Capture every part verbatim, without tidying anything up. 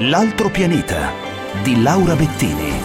L'altro pianeta di Laura Bettini.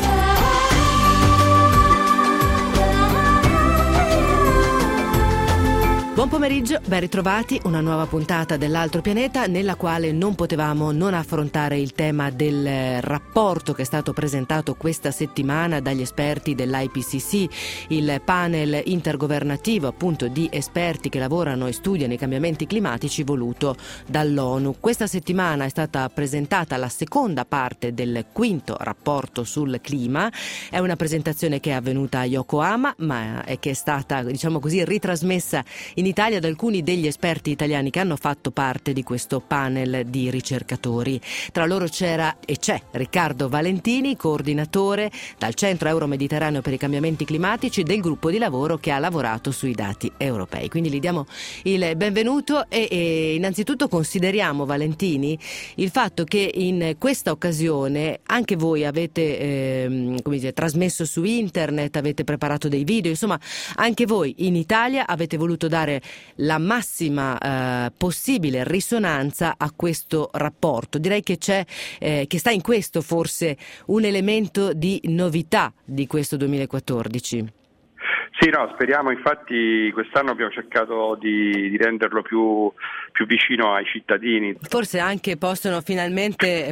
Buon pomeriggio, ben ritrovati, una nuova puntata dell'Altro Pianeta nella quale non potevamo non affrontare il tema del rapporto che è stato presentato questa settimana dagli esperti dell'I P C C, il panel intergovernativo appunto di esperti che lavorano e studiano i cambiamenti climatici voluto dall'ONU. Questa settimana è stata presentata la seconda parte del quinto rapporto sul clima, è una presentazione che è avvenuta a Yokohama ma è che è stata, diciamo così, ritrasmessa in Italia da alcuni degli esperti italiani che hanno fatto parte di questo panel di ricercatori. Tra loro c'era e c'è Riccardo Valentini, coordinatore dal Centro Euro-Mediterraneo per i cambiamenti climatici del gruppo di lavoro che ha lavorato sui dati europei. Quindi gli diamo il benvenuto e, e innanzitutto consideriamo, Valentini, il fatto che in questa occasione anche voi avete eh, come dire, trasmesso su internet, avete preparato dei video, insomma anche voi in Italia avete voluto dare la massima eh, possibile risonanza a questo rapporto. Direi che c'è eh, che sta in questo forse un elemento di novità di questo duemilaquattordici. Sì, no, speriamo, infatti quest'anno abbiamo cercato di, di renderlo più, più vicino ai cittadini. Forse anche possono finalmente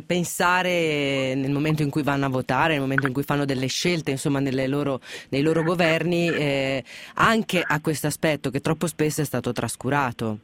pensare nel momento in cui vanno a votare, nel momento in cui fanno delle scelte, insomma nelle loro, nei loro governi, eh, anche a questo aspetto che troppo spesso è stato trascurato.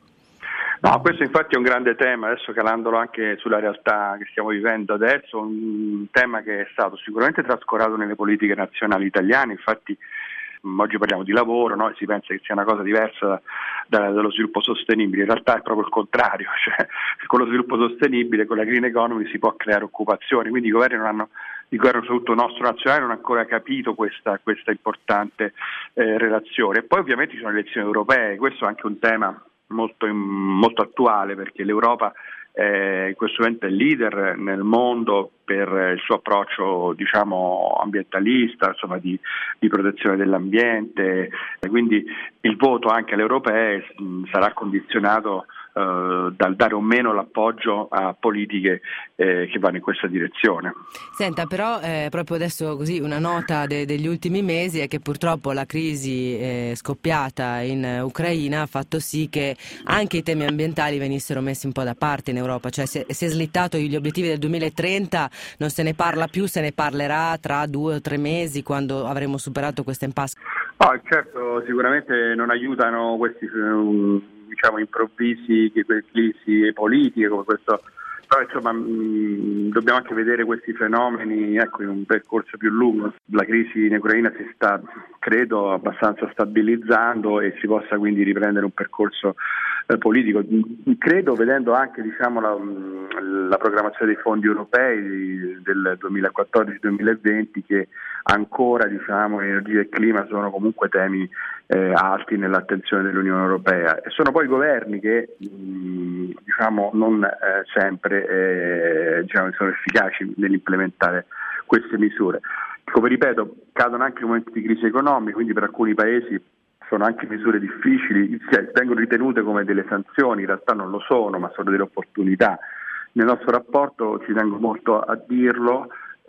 No, questo infatti è un grande tema, adesso calandolo anche sulla realtà che stiamo vivendo adesso, un tema che è stato sicuramente trascurato nelle politiche nazionali italiane, infatti oggi parliamo di lavoro, no? Si pensa che sia una cosa diversa da, dallo sviluppo sostenibile, in realtà è proprio il contrario, cioè con lo sviluppo sostenibile, con la green economy si può creare occupazione, quindi i governi non hanno, il governo soprattutto nostro nazionale non ha ancora capito questa, questa importante eh, relazione. E poi ovviamente ci sono le elezioni europee, questo è anche un tema molto, molto attuale perché l'Europa Eh, in questo momento è leader nel mondo per il suo approccio, diciamo, ambientalista, insomma di, di protezione dell'ambiente, e quindi il voto anche alle europee mh, sarà condizionato eh, dal dare o meno l'appoggio a politiche eh, che vanno in questa direzione. Senta, però eh, proprio adesso così una nota de- degli ultimi mesi è che purtroppo la crisi eh, scoppiata in uh, Ucraina ha fatto sì che anche i temi ambientali venissero messi un po' da parte in Europa, cioè si è, si è slittato gli obiettivi del duemilatrenta, non se ne parla più, se ne parlerà tra due o tre mesi quando avremo superato questa impasse. Oh, certo, sicuramente non aiutano questi um, diciamo improvvisi crisi politiche come questo, però insomma mh, dobbiamo anche vedere questi fenomeni, ecco, in un percorso più lungo. La crisi in Ucraina si sta, credo, abbastanza stabilizzando e si possa quindi riprendere un percorso eh, politico. Credo, vedendo anche diciamo la, la programmazione dei fondi europei del duemilaquattordici duemilaventi, che ancora diciamo energia e clima sono comunque temi eh, alti nell'attenzione dell'Unione Europea, e sono poi i governi che mh, diciamo non eh, sempre eh, diciamo, sono efficaci nell'implementare queste misure. Come ripeto, cadono anche in momenti di crisi economica, quindi per alcuni paesi sono anche misure difficili, cioè, vengono ritenute come delle sanzioni, in realtà non lo sono, ma sono delle opportunità. Nel nostro rapporto ci tengo molto a dirlo.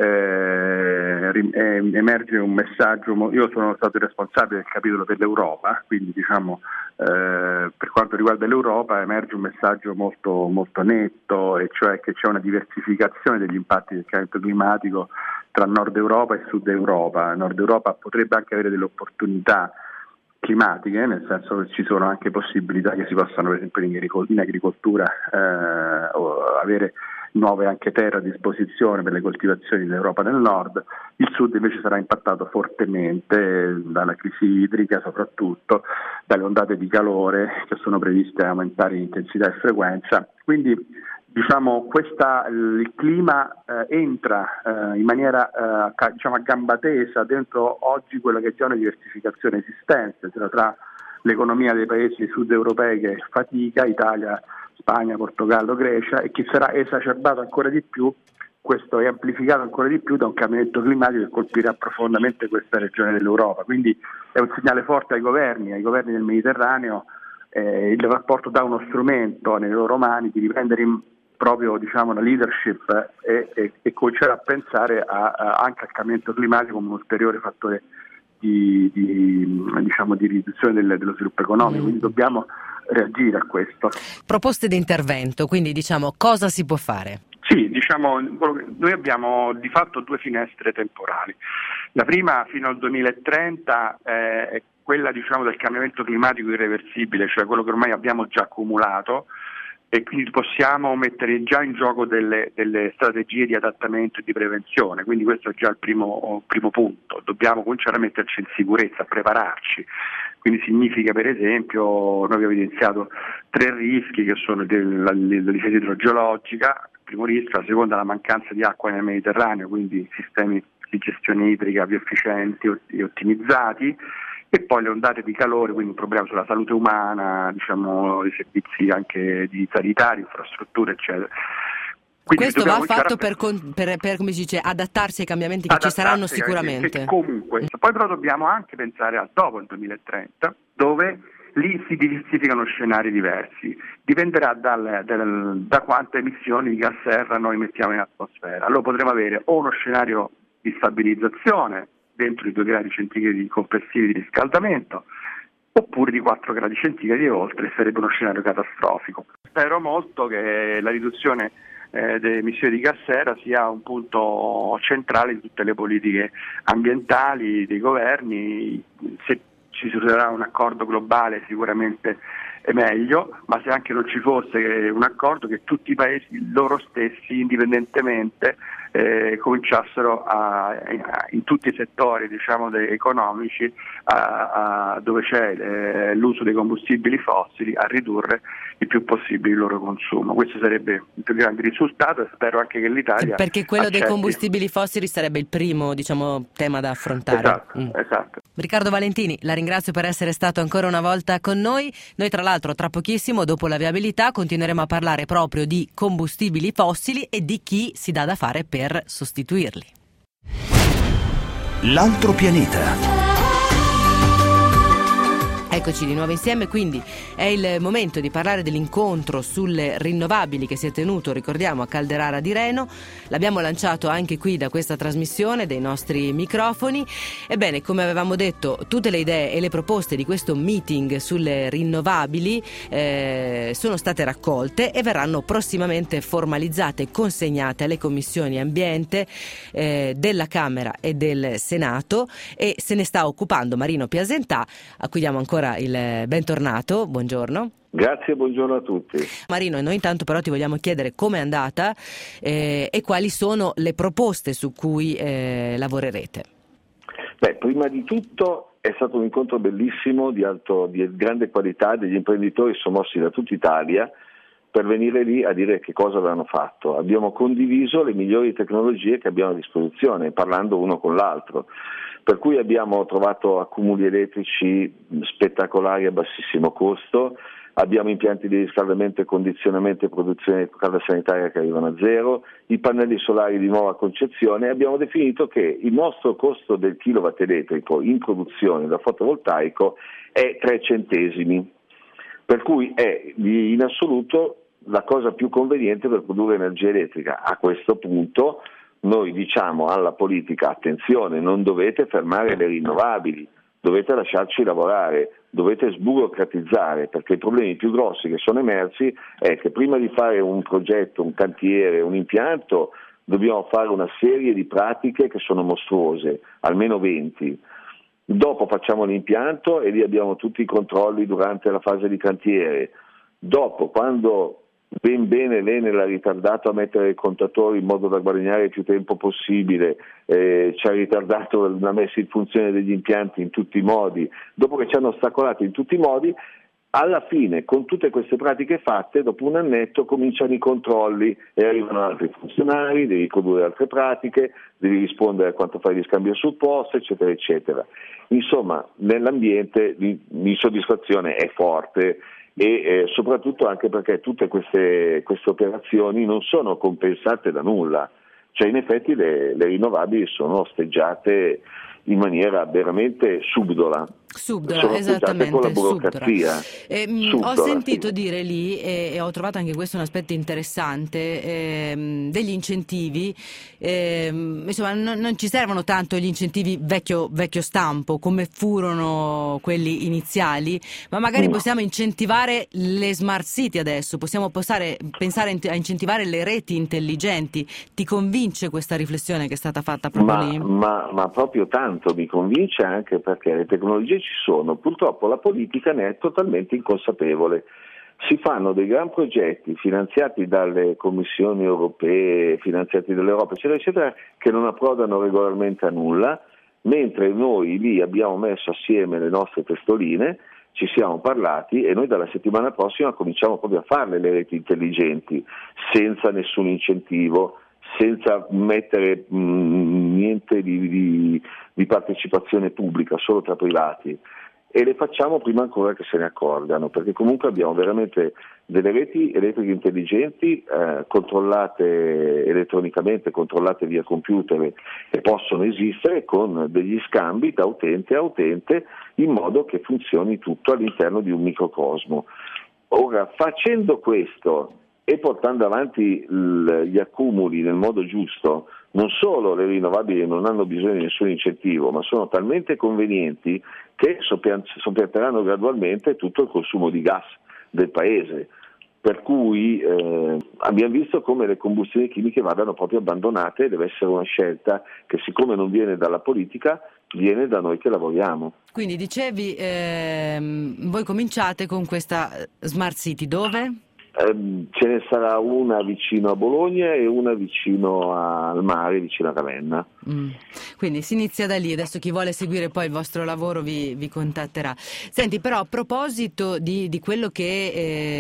Eh, emerge un messaggio, io sono stato il responsabile del capitolo per l'Europa, quindi diciamo eh, per quanto riguarda l'Europa emerge un messaggio molto, molto netto, e cioè che c'è una diversificazione degli impatti del cambiamento climatico tra Nord Europa e Sud Europa. Nord Europa potrebbe anche avere delle opportunità climatiche, nel senso che ci sono anche possibilità che si possano, per esempio in agricoltura, eh, avere nuove anche terre a disposizione per le coltivazioni dell'Europa del Nord. Il Sud invece sarà impattato fortemente dalla crisi idrica, soprattutto dalle ondate di calore che sono previste aumentare in intensità e frequenza. Quindi diciamo questa, il clima eh, entra eh, in maniera eh, ca- diciamo a gamba tesa dentro oggi quella che è già una diversificazione esistente, cioè tra l'economia dei paesi sud europei che fatica, Italia, Spagna, Portogallo, Grecia, e che sarà esacerbato ancora di più, questo è amplificato ancora di più da un cambiamento climatico che colpirà profondamente questa regione dell'Europa. Quindi è un segnale forte ai governi, ai governi del Mediterraneo. Eh, il rapporto dà uno strumento nelle loro mani di riprendere in proprio diciamo, la leadership e, e, e cominciare a pensare a, a, anche al cambiamento climatico come un ulteriore fattore di, di, diciamo, di riduzione del, dello sviluppo economico, mm. quindi dobbiamo reagire a questo. Proposte di intervento, quindi diciamo cosa si può fare? Sì, diciamo, noi abbiamo di fatto due finestre temporali. La prima fino al duemilatrenta eh, è quella diciamo, del cambiamento climatico irreversibile, cioè quello che ormai abbiamo già accumulato, e quindi possiamo mettere già in gioco delle, delle strategie di adattamento e di prevenzione, quindi questo è già il primo, primo punto. Dobbiamo cominciare a metterci in sicurezza, a prepararci. Quindi significa per esempio, noi abbiamo evidenziato tre rischi che sono la difesa idrogeologica, il primo rischio, la seconda la mancanza di acqua nel Mediterraneo, quindi sistemi di gestione idrica più efficienti e ottimizzati, e poi le ondate di calore, quindi un problema sulla salute umana, diciamo i servizi anche di sanitari, infrastrutture eccetera. Quindi questo va fatto per, per, per come si dice, adattarsi ai cambiamenti che ci saranno sicuramente. Comunque, poi però dobbiamo anche pensare a dopo il duemilatrenta, dove lì si diversificano scenari diversi, dipenderà dal, dal, da quante emissioni di gas serra noi mettiamo in atmosfera. Allora potremo avere o uno scenario di stabilizzazione dentro i due gradi centigradi complessivi di riscaldamento, oppure di quattro gradi centigradi e oltre, sarebbe uno scenario catastrofico. Spero molto che la riduzione eh, delle emissioni di gas serra sia un punto centrale di tutte le politiche ambientali dei governi. Se ci sarà un accordo globale sicuramente è meglio, ma se anche non ci fosse un accordo, che tutti i paesi loro stessi indipendentemente eh, cominciassero a, a, in tutti i settori diciamo de, economici a, a, dove c'è eh, l'uso dei combustibili fossili, a ridurre il più possibile il loro consumo. Questo sarebbe il più grande risultato, e spero anche che l'Italia perché quello accetti. Dei combustibili fossili sarebbe il primo diciamo tema da affrontare. Esatto, mm. esatto. Riccardo Valentini, la ringrazio per essere stato ancora una volta con noi. Noi tra l'altro tra pochissimo, dopo la viabilità, continueremo a parlare proprio di combustibili fossili e di chi si dà da fare per sostituirli. L'altro pianeta. Eccoci di nuovo insieme, quindi è il momento di parlare dell'incontro sulle rinnovabili che si è tenuto, ricordiamo, a Calderara di Reno. L'abbiamo lanciato anche qui da questa trasmissione, dei nostri microfoni. Ebbene, come avevamo detto, tutte le idee e le proposte di questo meeting sulle rinnovabili eh, sono state raccolte e verranno prossimamente formalizzate e consegnate alle commissioni ambiente eh, della Camera e del Senato, e se ne sta occupando Marino Piasentà, a cui diamo ancora il bentornato. Buongiorno. Grazie, buongiorno a tutti. Marino, e noi intanto però ti vogliamo chiedere com'è andata eh, e quali sono le proposte su cui eh, lavorerete. Beh, prima di tutto è stato un incontro bellissimo, di, alto, di grande qualità, degli imprenditori sono mossi da tutta Italia per venire lì a dire che cosa avevano fatto. Abbiamo condiviso le migliori tecnologie che abbiamo a disposizione, parlando uno con l'altro. Per cui abbiamo trovato accumuli elettrici spettacolari a bassissimo costo, abbiamo impianti di riscaldamento e condizionamento e produzione di calda sanitaria che arrivano a zero, i pannelli solari di nuova concezione, e abbiamo definito che il nostro costo del kilowatt elettrico in produzione da fotovoltaico è tre centesimi, per cui è in assoluto la cosa più conveniente per produrre energia elettrica. A questo punto noi diciamo alla politica: attenzione, non dovete fermare le rinnovabili, dovete lasciarci lavorare, dovete sburocratizzare, perché i problemi più grossi che sono emersi è che prima di fare un progetto, un cantiere, un impianto, dobbiamo fare una serie di pratiche che sono mostruose, almeno venti. Dopo facciamo l'impianto e lì abbiamo tutti i controlli durante la fase di cantiere. Dopo, quando ben bene l'Enel ha ritardato a mettere i contatori in modo da guadagnare il più tempo possibile, eh, ci ha ritardato la messa in funzione degli impianti in tutti i modi, dopo che ci hanno ostacolato in tutti i modi, alla fine con tutte queste pratiche fatte, dopo un annetto cominciano i controlli e arrivano altri funzionari, devi produrre altre pratiche, devi rispondere a quanto fai di scambio sul posto, eccetera eccetera. Insomma, nell'ambiente l'insoddisfazione è forte, e eh, soprattutto anche perché tutte queste, queste operazioni non sono compensate da nulla, cioè in effetti le, le rinnovabili sono osteggiate in maniera veramente subdola. Subdola, esattamente, con la burocrazia. Eh, subdola, ho sentito sì. dire lì, e, e ho trovato anche questo un aspetto interessante, ehm, degli incentivi, ehm, insomma non, non ci servono tanto gli incentivi vecchio, vecchio stampo come furono quelli iniziali, ma magari Mm. possiamo incentivare le smart city adesso, possiamo passare, pensare a incentivare le reti intelligenti. Ti convince questa riflessione che è stata fatta proprio Ma, lì? ma, ma proprio tanto mi convince, anche perché le tecnologie ci sono, purtroppo la politica ne è totalmente inconsapevole. Si fanno dei gran progetti finanziati dalle commissioni europee, finanziati dall'Europa, eccetera, eccetera, che non approdano regolarmente a nulla, mentre noi lì abbiamo messo assieme le nostre testoline, ci siamo parlati e noi dalla settimana prossima cominciamo proprio a farle le reti intelligenti, senza nessun incentivo, senza mettere mh, niente di, di, di partecipazione pubblica, solo tra privati, e le facciamo prima ancora che se ne accorgano, perché comunque abbiamo veramente delle reti elettriche intelligenti eh, controllate elettronicamente, controllate via computer, che possono esistere con degli scambi da utente a utente in modo che funzioni tutto all'interno di un microcosmo. Ora, facendo questo e portando avanti l- gli accumuli nel modo giusto, non solo le rinnovabili non hanno bisogno di nessun incentivo, ma sono talmente convenienti che soppian- soppianteranno gradualmente tutto il consumo di gas del paese. Per cui eh, abbiamo visto come le combustioni chimiche vadano proprio abbandonate, deve essere una scelta che, siccome non viene dalla politica, viene da noi che lavoriamo. Quindi dicevi, ehm, voi cominciate con questa Smart City, dove? Eh, ce ne sarà una vicino a Bologna e una vicino al mare, vicino a Ravenna. Mm. Quindi si inizia da lì, adesso chi vuole seguire poi il vostro lavoro vi, vi contatterà. Senti, però a proposito di, di quello che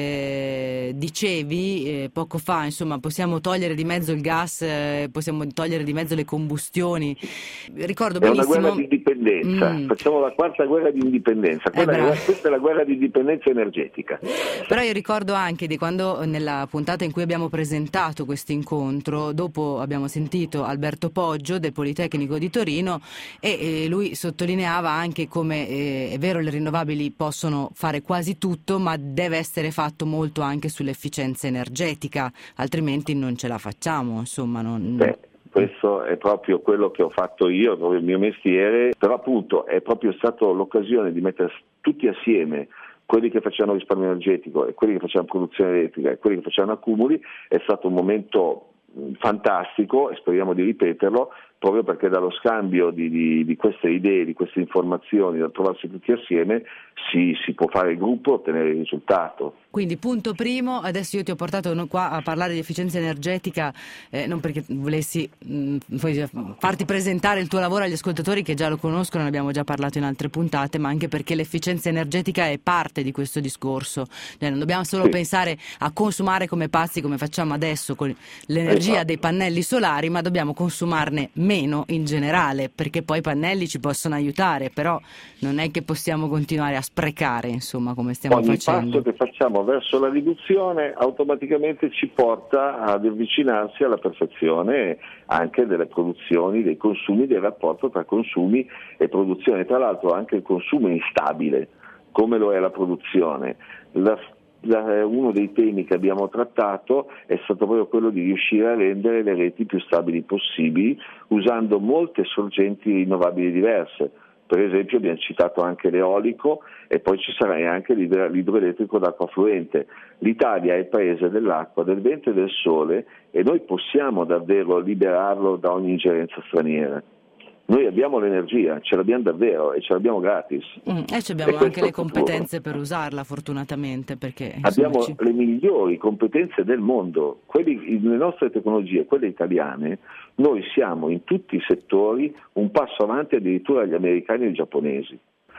eh, dicevi eh, poco fa, insomma possiamo togliere di mezzo il gas, eh, possiamo togliere di mezzo le combustioni, ricordo È benissimo... una guerra di indipendenza, mm. facciamo la quarta guerra di indipendenza, Quella Eh, è, questa è la guerra di indipendenza energetica. Però io ricordo anche di quando nella puntata in cui abbiamo presentato questo incontro, dopo abbiamo sentito Alberto Poggio del Politecnico di Torino e, e lui sottolineava anche come eh, è vero, le rinnovabili possono fare quasi tutto, ma deve essere fatto molto anche sull'efficienza energetica, altrimenti non ce la facciamo, insomma. Non... Beh, questo è proprio quello che ho fatto io, proprio il mio mestiere, però appunto è proprio stata l'occasione di mettere tutti assieme quelli che facevano risparmio energetico e quelli che facevano produzione elettrica e quelli che facevano accumuli. È stato un momento fantastico e speriamo di ripeterlo, proprio perché dallo scambio di, di, di queste idee, di queste informazioni, da trovarsi tutti assieme, si, si può fare il gruppo e ottenere il risultato. Quindi punto primo, adesso io ti ho portato qua a parlare di efficienza energetica, eh, non perché volessi mh, farti presentare il tuo lavoro agli ascoltatori che già lo conoscono, ne abbiamo già parlato in altre puntate, ma anche perché l'efficienza energetica è parte di questo discorso. Cioè, non dobbiamo solo sì. pensare a consumare come pazzi come facciamo adesso con l'energia esatto. dei pannelli solari, ma dobbiamo consumarne meno in generale, perché poi i pannelli ci possono aiutare, però non è che possiamo continuare a sprecare, insomma, come stiamo Ogni facendo. passo che facciamo verso la riduzione automaticamente ci porta ad avvicinarsi alla perfezione anche delle produzioni, dei consumi, del rapporto tra consumi e produzione. Tra l'altro anche il consumo è instabile, come lo è la produzione. La Uno dei temi che abbiamo trattato è stato proprio quello di riuscire a rendere le reti più stabili possibili usando molte sorgenti rinnovabili diverse. Per esempio abbiamo citato anche l'eolico e poi ci sarà anche l'idroelettrico d'acqua fluente. L'Italia è il paese dell'acqua, del vento e del sole e noi possiamo davvero liberarlo da ogni ingerenza straniera. Noi abbiamo l'energia, ce l'abbiamo davvero e ce l'abbiamo gratis. Mm, e ci abbiamo e anche le competenze per usarla, fortunatamente. Perché, insomma, abbiamo ci... le migliori competenze del mondo. Quelli, le nostre tecnologie, quelle italiane, noi siamo in tutti i settori un passo avanti addirittura agli americani e ai giapponesi.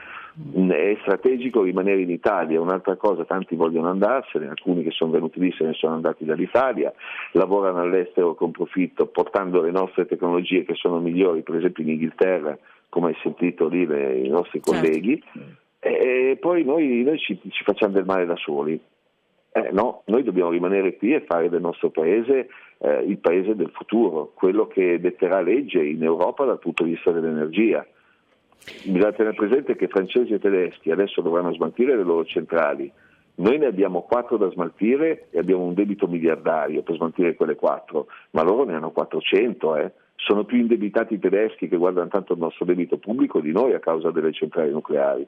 È strategico rimanere in Italia, un'altra cosa, tanti vogliono andarsene, alcuni che sono venuti lì se ne sono andati dall'Italia, lavorano all'estero con profitto portando le nostre tecnologie che sono migliori, per esempio in Inghilterra, come hai sentito lì le, i nostri colleghi, certo. E poi noi, noi ci, ci facciamo del male da soli. Eh, no, noi dobbiamo rimanere qui e fare del nostro paese eh, il paese del futuro, quello che detterà legge in Europa dal punto di vista dell'energia. Bisogna tenere presente che francesi e tedeschi adesso dovranno smaltire le loro centrali. Noi ne abbiamo quattro da smaltire e abbiamo un debito miliardario per smaltire quelle quattro, ma loro ne hanno quattrocento, eh. Sono più indebitati i tedeschi, che guardano tanto il nostro debito pubblico, di noi a causa delle centrali nucleari.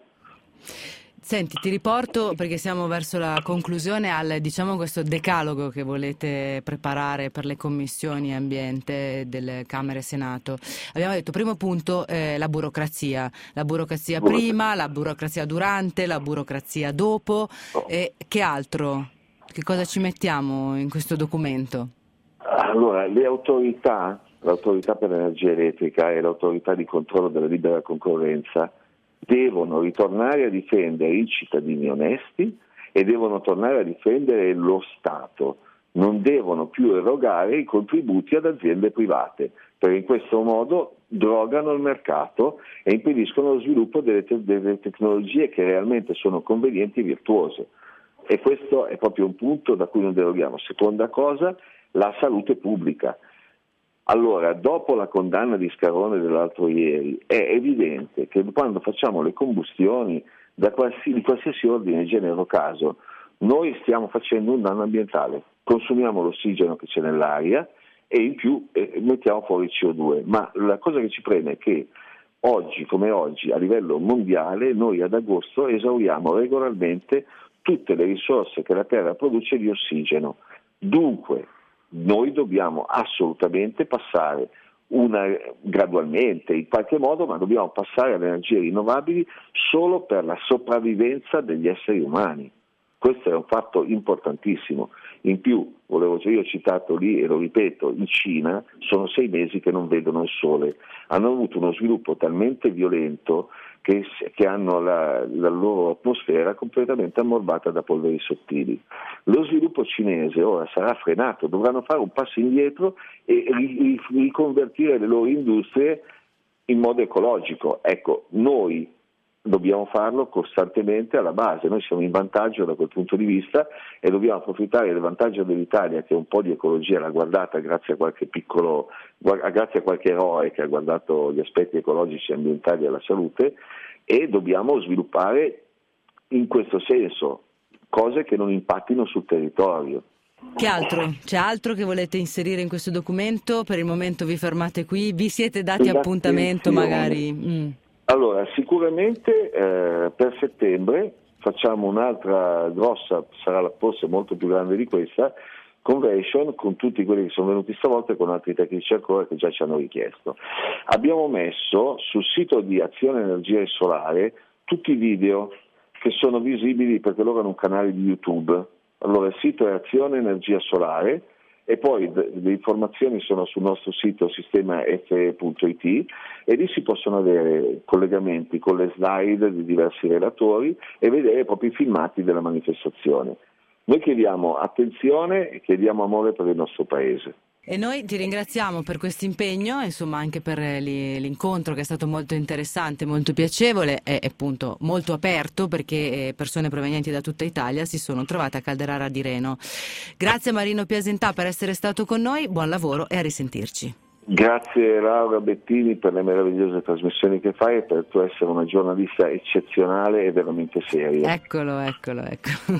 Senti, ti riporto, perché siamo verso la conclusione, al diciamo questo decalogo che volete preparare per le commissioni ambiente delle Camere e Senato. Abbiamo detto, primo punto, eh, la burocrazia. La burocrazia prima, la burocrazia durante, la burocrazia dopo. E che altro? Che cosa ci mettiamo in questo documento? Allora, le autorità, l'autorità per l'energia elettrica e l'autorità di controllo della libera concorrenza devono ritornare a difendere i cittadini onesti e devono tornare a difendere lo Stato. Non devono più erogare i contributi ad aziende private, perché in questo modo drogano il mercato e impediscono lo sviluppo delle, te- delle tecnologie che realmente sono convenienti e virtuose. E questo è proprio un punto da cui non deroghiamo. Seconda cosa, la salute pubblica. Allora, dopo la condanna di Scarone dell'altro ieri, è evidente che quando facciamo le combustioni da qualsiasi, di qualsiasi ordine, genere o caso, noi stiamo facendo un danno ambientale. Consumiamo l'ossigeno che c'è nell'aria e in più eh, mettiamo fuori il C O due. Ma la cosa che ci preme è che oggi, come oggi, a livello mondiale, noi ad agosto esauriamo regolarmente tutte le risorse che la Terra produce di ossigeno. Dunque, noi dobbiamo assolutamente passare una, gradualmente, in qualche modo, ma dobbiamo passare alle energie rinnovabili solo per la sopravvivenza degli esseri umani. Questo è un fatto importantissimo. In più, volevo io ho citato lì e lo ripeto, in Cina sono sei mesi che non vedono il sole. Hanno avuto uno sviluppo talmente violento che, che hanno la, la loro atmosfera completamente ammorbata da polveri sottili. Lo sviluppo cinese ora sarà frenato, dovranno fare un passo indietro e riconvertire le loro industrie in modo ecologico. Ecco, noi dobbiamo farlo costantemente alla base, noi siamo in vantaggio da quel punto di vista e dobbiamo approfittare del vantaggio dell'Italia, che un po' di ecologia l'ha guardata grazie a qualche piccolo, grazie a qualche eroe che ha guardato gli aspetti ecologici, ambientali e alla salute, e dobbiamo sviluppare in questo senso cose che non impattino sul territorio. Che altro? C'è altro che volete inserire in questo documento? Per il momento vi fermate qui, vi siete dati appuntamento magari? Mm. Allora, sicuramente eh, per settembre facciamo un'altra grossa, sarà forse molto più grande di questa, convention con tutti quelli che sono venuti stavolta e con altri tecnici ancora che già ci hanno richiesto. Abbiamo messo sul sito di Azione Energia e Solare tutti i video che sono visibili perché loro hanno un canale di YouTube. Allora il sito è Azione Energia Solare e poi le informazioni sono sul nostro sito sistema f e punto i t e lì si possono avere collegamenti con le slide di diversi relatori e vedere proprio i filmati della manifestazione. Noi chiediamo attenzione e chiediamo amore per il nostro Paese. E noi ti ringraziamo per questo impegno, insomma anche per l'incontro che è stato molto interessante, molto piacevole e appunto molto aperto, perché persone provenienti da tutta Italia si sono trovate a Calderara di Reno. Grazie Marino Piasentà per essere stato con noi, buon lavoro e a risentirci. Grazie Laura Bettini per le meravigliose trasmissioni che fai e per il tuo essere una giornalista eccezionale e veramente seria. Eccolo, eccolo, eccolo.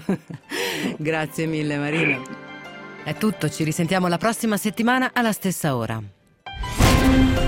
Grazie mille Marino. È tutto, ci risentiamo la prossima settimana alla stessa ora.